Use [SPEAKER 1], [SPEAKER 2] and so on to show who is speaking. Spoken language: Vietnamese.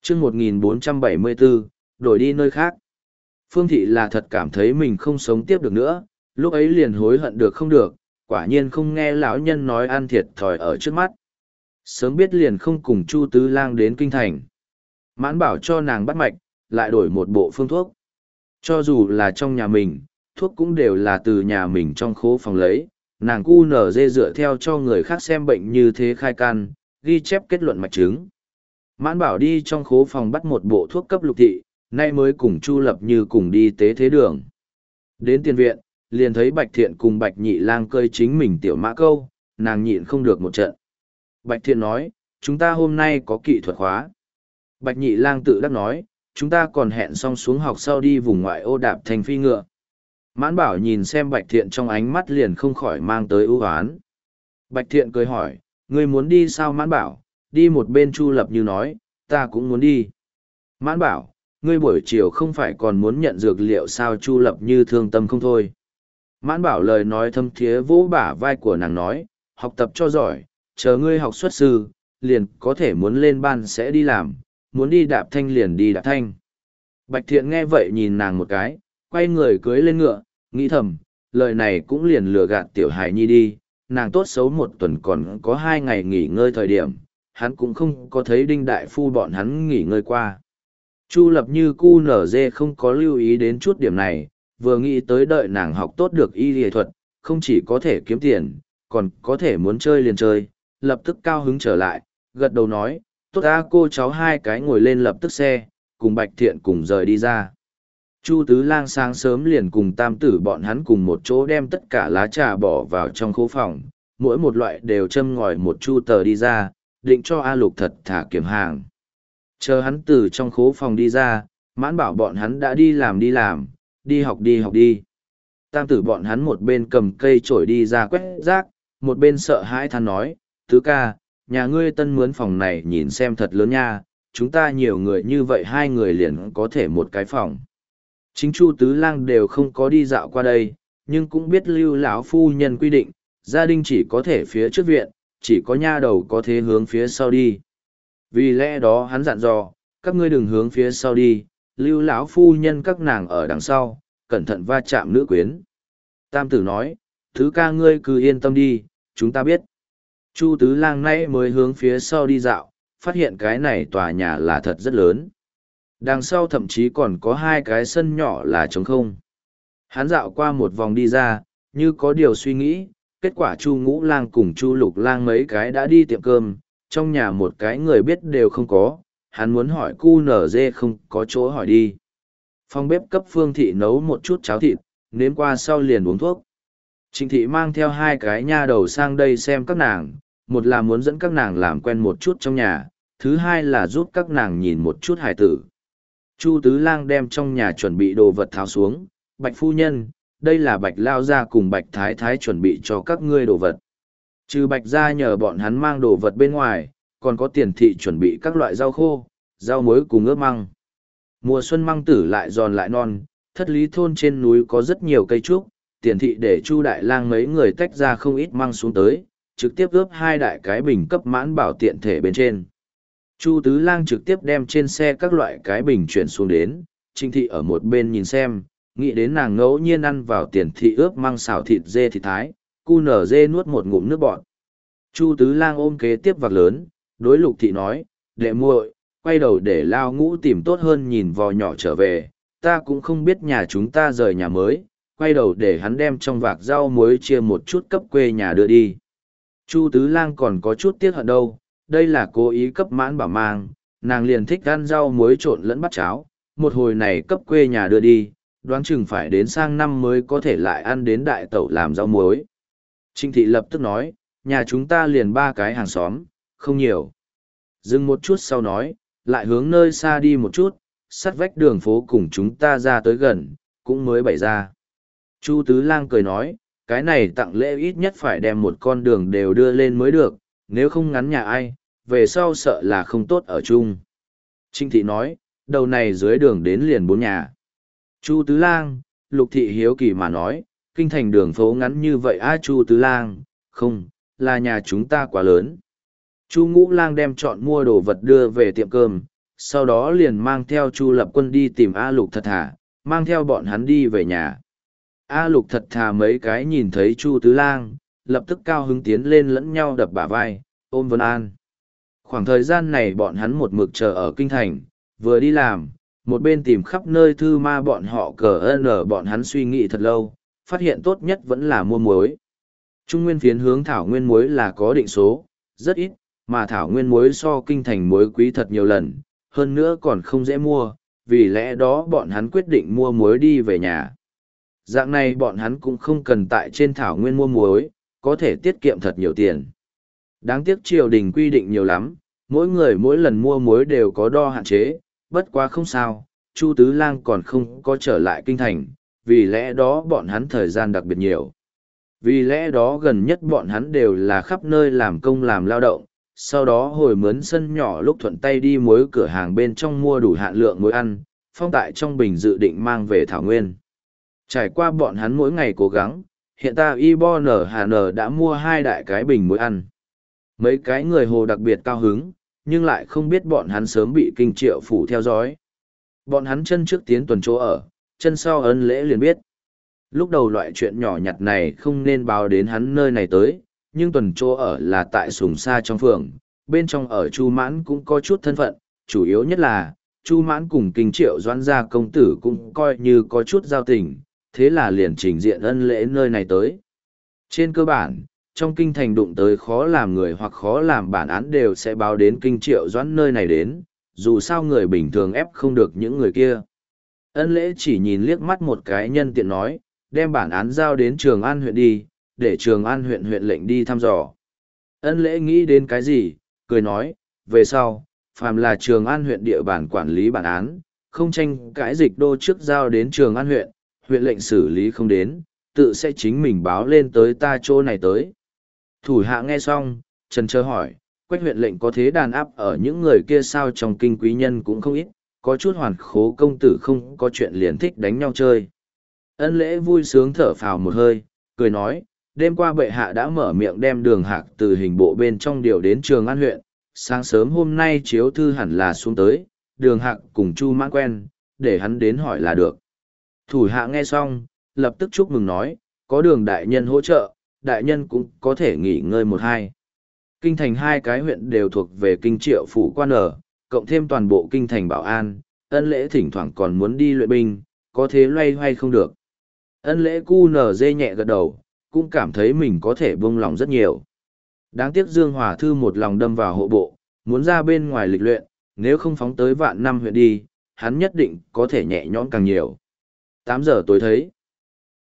[SPEAKER 1] chương 1474, đổi đi nơi khác. Phương Thị là thật cảm thấy mình không sống tiếp được nữa, lúc ấy liền hối hận được không được, quả nhiên không nghe lão nhân nói ăn thiệt thòi ở trước mắt. Sớm biết liền không cùng Chu Tứ Lang đến kinh thành. Mãn Bảo cho nàng bắt mạch, lại đổi một bộ phương thuốc. Cho dù là trong nhà mình, thuốc cũng đều là từ nhà mình trong khố phòng lấy, nàng cu nở dê dựa theo cho người khác xem bệnh như thế khai can, ghi chép kết luận mạch chứng. Mãn Bảo đi trong khố phòng bắt một bộ thuốc cấp Lục Thị, nay mới cùng Chu Lập Như cùng đi tế thế đường. Đến tiền viện, liền thấy Bạch Thiện cùng Bạch Nhị Lang cơi chính mình tiểu mã câu, nàng nhịn không được một trận. Bạch Thiện nói, chúng ta hôm nay có kỹ thuật khóa. Bạch Nhị Lang tự đắc nói, chúng ta còn hẹn xong xuống học sau đi vùng ngoại ô đạp thành phi ngựa. Mãn Bảo nhìn xem Bạch Thiện trong ánh mắt liền không khỏi mang tới ưu hoán. Bạch Thiện cười hỏi, ngươi muốn đi sao? Mãn Bảo, đi một bên. Chu Lập Như nói, ta cũng muốn đi. Mãn Bảo, ngươi buổi chiều không phải còn muốn nhận dược liệu sao? Chu Lập Như thương tâm không thôi. Mãn Bảo lời nói thâm thiế vỗ bả vai của nàng nói, học tập cho giỏi, chờ ngươi học xuất sư, liền có thể muốn lên ban sẽ đi làm, muốn đi đạp thanh liền đi đạp thanh. Bạch Thiện nghe vậy nhìn nàng một cái, quay người cưới lên ngựa, nghĩ thầm, lời này cũng liền lừa gạt tiểu hài nhi đi, nàng tốt xấu một tuần còn có 2 ngày nghỉ ngơi thời điểm, hắn cũng không có thấy Đinh Đại Phu bọn hắn nghỉ ngơi qua. Chu Lập Như cu nở dê không có lưu ý đến chút điểm này, vừa nghĩ tới đợi nàng học tốt được y y thuật, không chỉ có thể kiếm tiền, còn có thể muốn chơi liền chơi, lập tức cao hứng trở lại, gật đầu nói, tốt ta cô cháu hai cái ngồi lên lập tức xe, cùng Bạch Thiện cùng rời đi ra. Chu Tứ Lang sáng sớm liền cùng tam tử bọn hắn cùng một chỗ đem tất cả lá trà bỏ vào trong khố phòng, mỗi một loại đều châm ngòi một chu tờ đi ra, định cho A Lục thật thả kiểm hàng. Chờ hắn từ trong khố phòng đi ra, Mãn Bảo bọn hắn đã đi làm, đi học đi. Tam tử bọn hắn một bên cầm cây chổi đi ra quét rác, một bên sợ hãi than nói, Tứ ca, nhà ngươi tân mướn phòng này nhìn xem thật lớn nha, chúng ta nhiều người như vậy 2 người liền có thể một cái phòng. Chính Chu Tứ Lang đều không có đi dạo qua đây, nhưng cũng biết Lưu lão phu nhân quy định, gia đình chỉ có thể phía trước viện, chỉ có nha đầu có thể hướng phía sau đi. Vì lẽ đó hắn dặn dò, các ngươi đừng hướng phía sau đi, Lưu lão phu nhân các nàng ở đằng sau, cẩn thận va chạm nữ quyến. Tam tử nói, Thứ ca ngươi cứ yên tâm đi, chúng ta biết. Chu Tứ Lang nay mới hướng phía sau đi dạo, phát hiện cái này tòa nhà là thật rất lớn. Đằng sau thậm chí còn có 2 cái sân nhỏ là trống không. Hắn dạo qua một vòng đi ra, như có điều suy nghĩ, kết quả Chu Ngũ Lang cùng Chu Lục Lang mấy cái đã đi tiệm cơm, trong nhà một cái người biết đều không có, hắn muốn hỏi cu nở dê không có chỗ hỏi đi. Phòng bếp cấp Phương Thị nấu một chút cháo thịt, nếm qua sau liền uống thuốc. Trịnh Thị mang theo 2 cái nha đầu sang đây xem các nàng, một là muốn dẫn các nàng làm quen một chút trong nhà, thứ hai là giúp các nàng nhìn một chút hài tử. Chu Tứ Lang đem trong nhà chuẩn bị đồ vật tháo xuống, Bạch phu nhân, đây là Bạch lao gia cùng Bạch thái thái chuẩn bị cho các ngươi đồ vật. Trừ Bạch gia nhờ bọn hắn mang đồ vật bên ngoài, còn có Tiền thị chuẩn bị các loại rau khô, rau muối cùng ướp măng. Mùa xuân măng tử lại giòn lại non, Thất Lý thôn trên núi có rất nhiều cây trúc, Tiền thị để Chu Đại Lang mấy người tách ra không ít măng xuống tới, trực tiếp ướp 2 đại cái bình cấp Mãn Bảo tiện thể bên trên. Chu Tứ Lang trực tiếp đem trên xe các loại cái bình chuyển xuống đến, Trịnh Thị ở một bên nhìn xem, nghĩ đến nàng ngẫu nhiên ăn vào Tiền thị ướp măng xào thịt dê thịt thái, cu nở dê nuốt một ngụm nước bọt. Chu Tứ Lang ôm kế tiếp vạc lớn, đối Lục Thị nói, đệ muội, quay đầu để Lao Ngũ tìm tốt hơn nhìn vò nhỏ trở về, ta cũng không biết nhà chúng ta rời nhà mới, quay đầu để hắn đem trong vạc rau muối chia một chút cấp quê nhà đưa đi. Chu Tứ Lang còn có chút tiếc hận đâu, đây là cố ý cấp Mãn Bảo mang, nàng liền thích ăn rau muối trộn lẫn bát cháo, một hồi này cấp quê nhà đưa đi, đoán chừng phải đến sang năm mới có thể lại ăn đến đại tẩu làm rau muối. Trịnh Thị lập tức nói, nhà chúng ta liền 3 cái hàng xóm, không nhiều. Dừng một chút sau nói, lại hướng nơi xa đi một chút, sát vách đường phố cùng chúng ta ra tới gần, cũng mới bày ra. Chu Tứ Lang cười nói, cái này tặng lễ ít nhất phải đem một con đường đều đưa lên mới được, nếu không ngắn nhà ai, về sau sợ là không tốt ở chung. Trịnh Thị nói, đầu này dưới đường đến liền 4 nhà. Chu Tứ Lang, Lục Thị hiếu kỳ mà nói, kinh thành đường phố ngắn như vậy Chu Tứ Lang, không, là nhà chúng ta quá lớn. Chu Ngũ Lang đem chọn mua đồ vật đưa về tiệm cơm, sau đó liền mang theo Chu Lập Quân đi tìm A Lục Thật Thà, mang theo bọn hắn đi về nhà. A Lục Thật Thà mấy cái nhìn thấy Chu Tứ Lang, lập tức cao hứng tiến lên lẫn nhau đập bả vai, ôm Vân An. Khoảng thời gian này bọn hắn một mực chờ ở kinh thành, vừa đi làm, một bên tìm khắp nơi thư ma bọn họ bọn hắn suy nghĩ thật lâu, phát hiện tốt nhất vẫn là mua muối. Trung nguyên phiến hướng thảo nguyên muối là có định số, rất ít, mà thảo nguyên muối so kinh thành muối quý thật nhiều lần, hơn nữa còn không dễ mua, vì lẽ đó bọn hắn quyết định mua muối đi về nhà. Dạng này bọn hắn cũng không cần tại trên thảo nguyên mua muối, có thể tiết kiệm thật nhiều tiền. Đáng tiếc triều đình quy định nhiều lắm, mỗi người mỗi lần mua muối đều có đo hạn chế, bất quá không sao, Chu Tứ Lang còn không có trở lại kinh thành, vì lẽ đó bọn hắn thời gian đặc biệt nhiều. Vì lẽ đó gần nhất bọn hắn đều là khắp nơi làm công làm lao động, sau đó hồi mướn sân nhỏ lúc thuận tay đi muối cửa hàng bên trong mua đủ hạn lượng muối ăn, phong tại trong bình dự định mang về thảo nguyên. Trải qua bọn hắn mỗi ngày cố gắng, hiện tại Ibon Hà N đã mua 2 đại cái bình muối ăn. Mấy cái người Hồ đặc biệt cao hứng, nhưng lại không biết bọn hắn sớm bị Kinh Triệu phủ theo dõi. Bọn hắn chân trước tiến tuần chỗ ở, chân sau ân lễ liền biết. Lúc đầu loại chuyện nhỏ nhặt này không nên báo đến hắn nơi này tới, nhưng tuần chỗ ở là tại Sùng Sa trong phường, bên trong ở Chu Mãn cũng có chút thân phận, chủ yếu nhất là, Chu Mãn cùng Kinh Triệu Doãn gia công tử cũng coi như có chút giao tình, thế là liền trình diện ân lễ nơi này tới. Trên cơ bản, trong kinh thành đụng tới khó làm người hoặc khó làm bản án đều sẽ báo đến Kinh Triệu Doãn nơi này đến, dù sao người bình thường ép không được những người kia. Ân lễ chỉ nhìn liếc mắt một cái nhân tiện nói, đem bản án giao đến Trường An huyện đi, để Trường An huyện huyện lệnh đi thăm dò. Ân lễ nghĩ đến cái gì, cười nói, về sau, phàm là Trường An huyện địa bàn quản lý bản án, không tranh cãi dịch đô trước giao đến Trường An huyện, huyện lệnh xử lý không đến, tự sẽ chính mình báo lên tới ta chỗ này tới. Thủ hạ nghe xong, trần chờ hỏi, Quách huyện lệnh có thế đàn áp ở những người kia sao? Trong kinh quý nhân cũng không ít, có chút hoàn khố công tử không có chuyện liền thích đánh nhau chơi. Ân lễ vui sướng thở phào một hơi, cười nói, đêm qua bệ hạ đã mở miệng đem Đường Hạc từ hình bộ bên trong điều đến Trường An huyện, sáng sớm hôm nay chiếu thư hẳn là xuống tới, Đường Hạc cùng Chu Mãn quen, để hắn đến hỏi là được. Thủ hạ nghe xong, lập tức chúc mừng nói, có Đường đại nhân hỗ trợ, đại nhân cũng có thể nghỉ ngơi một hai. Kinh thành 2 cái huyện đều thuộc về Kinh Triệu phủ quan ở, cộng thêm toàn bộ kinh thành bảo an, ân lễ thỉnh thoảng còn muốn đi luyện binh, có thế loay hoay không được. Ân lễ cu nở dê nhẹ gật đầu, cũng cảm thấy mình có thể buông lòng rất nhiều. Đáng tiếc Dương Hòa Thư một lòng đâm vào hộ bộ, muốn ra bên ngoài lịch luyện, nếu không phóng tới Vạn Năm huyện đi, hắn nhất định có thể nhẹ nhõm càng nhiều. 8 giờ tối thấy.